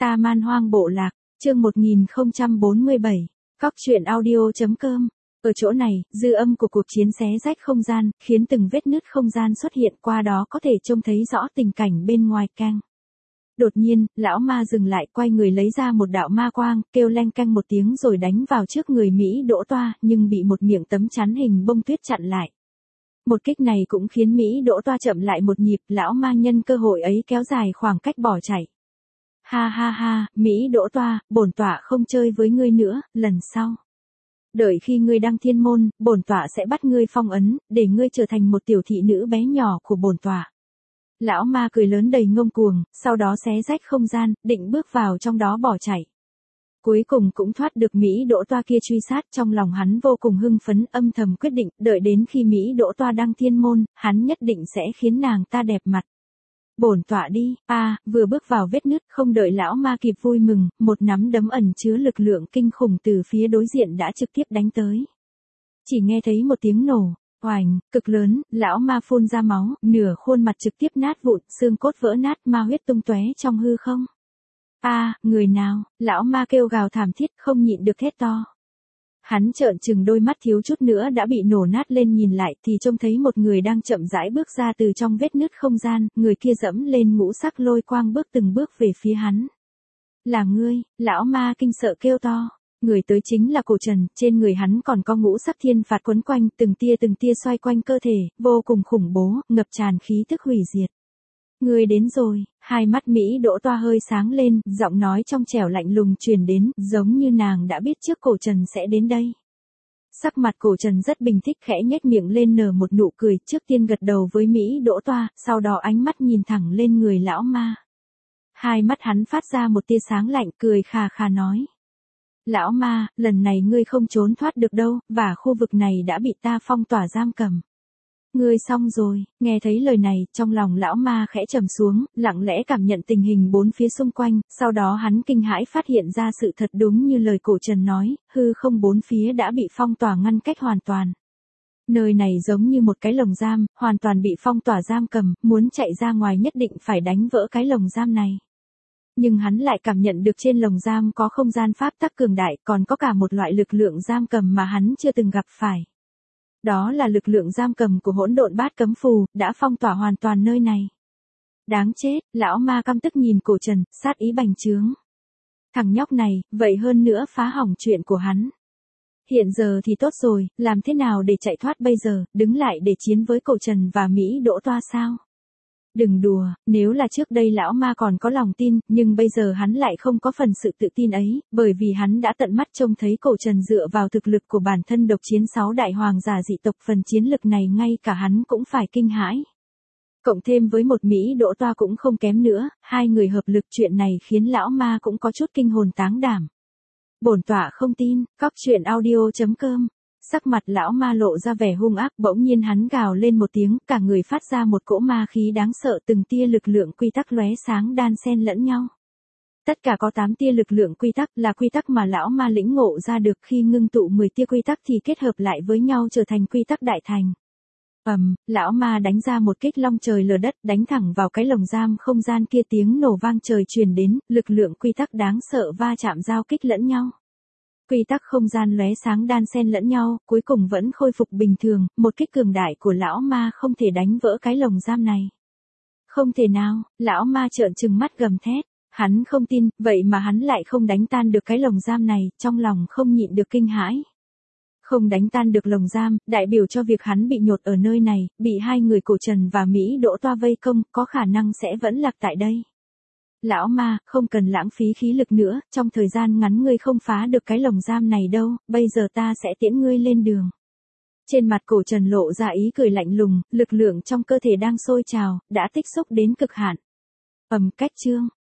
Ta Man Hoang Bộ Lạc, chương 1047, Cóc truyện audio.com. Ở chỗ này, dư âm của cuộc chiến xé rách không gian, khiến từng vết nứt không gian xuất hiện, qua đó có thể trông thấy rõ tình cảnh bên ngoài cang. Đột nhiên, lão ma dừng lại, quay người lấy ra một đạo ma quang, kêu leng canh một tiếng rồi đánh vào trước người Mỹ Đỗ Toa, nhưng bị một miệng tấm chắn hình bông tuyết chặn lại. Một kích này cũng khiến Mỹ Đỗ Toa chậm lại một nhịp, lão ma nhân cơ hội ấy kéo dài khoảng cách bỏ chạy. Ha ha ha, Mỹ Đỗ Toa, bổn tọa không chơi với ngươi nữa, lần sau. Đợi khi ngươi đăng thiên môn, bổn tọa sẽ bắt ngươi phong ấn, để ngươi trở thành một tiểu thị nữ bé nhỏ của bổn tọa. Lão ma cười lớn đầy ngông cuồng, sau đó xé rách không gian, định bước vào trong đó bỏ chạy. Cuối cùng cũng thoát được Mỹ Đỗ Toa kia truy sát, trong lòng hắn vô cùng hưng phấn, âm thầm quyết định, đợi đến khi Mỹ Đỗ Toa đăng thiên môn, hắn nhất định sẽ khiến nàng ta đẹp mặt. Bổn tọa đi, vừa bước vào vết nứt, không đợi lão ma kịp vui mừng, một nắm đấm ẩn chứa lực lượng kinh khủng từ phía đối diện đã trực tiếp đánh tới. Chỉ nghe thấy một tiếng nổ, oành, cực lớn, lão ma phun ra máu, nửa khuôn mặt trực tiếp nát vụn, xương cốt vỡ nát, ma huyết tung tóe trong hư không. Người nào, lão ma kêu gào thảm thiết, không nhịn được thét to. Hắn trợn trừng đôi mắt, thiếu chút nữa đã bị nổ nát lên, nhìn lại thì trông thấy một người đang chậm rãi bước ra từ trong vết nứt không gian, người kia dẫm lên ngũ sắc lôi quang bước từng bước về phía hắn. Là ngươi, lão ma kinh sợ kêu to. Người tới chính là Cổ Trần, trên người hắn còn có ngũ sắc thiên phạt quấn quanh, từng tia xoay quanh cơ thể, vô cùng khủng bố, ngập tràn khí tức hủy diệt. Ngươi đến rồi, hai mắt Mỹ Đỗ Toa hơi sáng lên, giọng nói trong trẻo lạnh lùng truyền đến, giống như nàng đã biết trước Cổ Trần sẽ đến đây. Sắc mặt Cổ Trần rất bình tĩnh, khẽ nhếch miệng lên nở một nụ cười, trước tiên gật đầu với Mỹ Đỗ Toa, sau đó ánh mắt nhìn thẳng lên người lão ma. Hai mắt hắn phát ra một tia sáng lạnh, cười khà khà nói. Lão ma, lần này ngươi không trốn thoát được đâu, và khu vực này đã bị ta phong tỏa giam cầm. Ngươi xong rồi, nghe thấy lời này, trong lòng lão ma khẽ trầm xuống, lặng lẽ cảm nhận tình hình bốn phía xung quanh, sau đó hắn kinh hãi phát hiện ra sự thật đúng như lời Cổ Trần nói, hư không bốn phía đã bị phong tỏa ngăn cách hoàn toàn. Nơi này giống như một cái lồng giam, hoàn toàn bị phong tỏa giam cầm, muốn chạy ra ngoài nhất định phải đánh vỡ cái lồng giam này. Nhưng hắn lại cảm nhận được trên lồng giam có không gian pháp tắc cường đại, còn có cả một loại lực lượng giam cầm mà hắn chưa từng gặp phải. Đó là lực lượng giam cầm của hỗn độn bát cấm phù, đã phong tỏa hoàn toàn nơi này. Đáng chết, lão ma căm tức nhìn Cổ Trần, sát ý bành trướng. Thằng nhóc này, vậy hơn nữa phá hỏng chuyện của hắn. Hiện giờ thì tốt rồi, làm thế nào để chạy thoát bây giờ, đứng lại để chiến với Cổ Trần và Mỹ Đỗ Toa sao? Đừng đùa, nếu là trước đây lão ma còn có lòng tin, nhưng bây giờ hắn lại không có phần sự tự tin ấy, bởi vì hắn đã tận mắt trông thấy Cổ Trần dựa vào thực lực của bản thân độc chiến 6 đại hoàng giả dị tộc, phần chiến lực này ngay cả hắn cũng phải kinh hãi. Cộng thêm với một Mỹ Đỗ Toa cũng không kém nữa, hai người hợp lực, chuyện này khiến lão ma cũng có chút kinh hồn táng đảm. Bổn tọa không tin, Cóc truyện audio.com. Sắc mặt lão ma lộ ra vẻ hung ác, bỗng nhiên hắn gào lên một tiếng, cả người phát ra một cỗ ma khí đáng sợ, từng tia lực lượng quy tắc lóe sáng đan xen lẫn nhau. Tất cả có 8 tia lực lượng quy tắc, là quy tắc mà lão ma lĩnh ngộ ra được khi ngưng tụ 10 tia quy tắc thì kết hợp lại với nhau trở thành quy tắc đại thành. Lão ma đánh ra một kích long trời lở đất, đánh thẳng vào cái lồng giam không gian kia, tiếng nổ vang trời truyền đến, lực lượng quy tắc đáng sợ va chạm giao kích lẫn nhau. Quy tắc không gian lóe sáng đan xen lẫn nhau, cuối cùng vẫn khôi phục bình thường, một kích cường đại của lão ma không thể đánh vỡ cái lồng giam này. Không thể nào, lão ma trợn trừng mắt gầm thét, hắn không tin, vậy mà hắn lại không đánh tan được cái lồng giam này, trong lòng không nhịn được kinh hãi. Không đánh tan được lồng giam, đại biểu cho việc hắn bị nhốt ở nơi này, bị hai người Cổ Trần và Mỹ Đỗ Toa vây công, có khả năng sẽ vẫn lạc tại đây. Lão ma, không cần lãng phí khí lực nữa, trong thời gian ngắn ngươi không phá được cái lồng giam này đâu, bây giờ ta sẽ tiễn ngươi lên đường. Trên mặt Cổ Trần lộ ra ý cười lạnh lùng, lực lượng trong cơ thể đang sôi trào, đã tích xúc đến cực hạn. Cách chương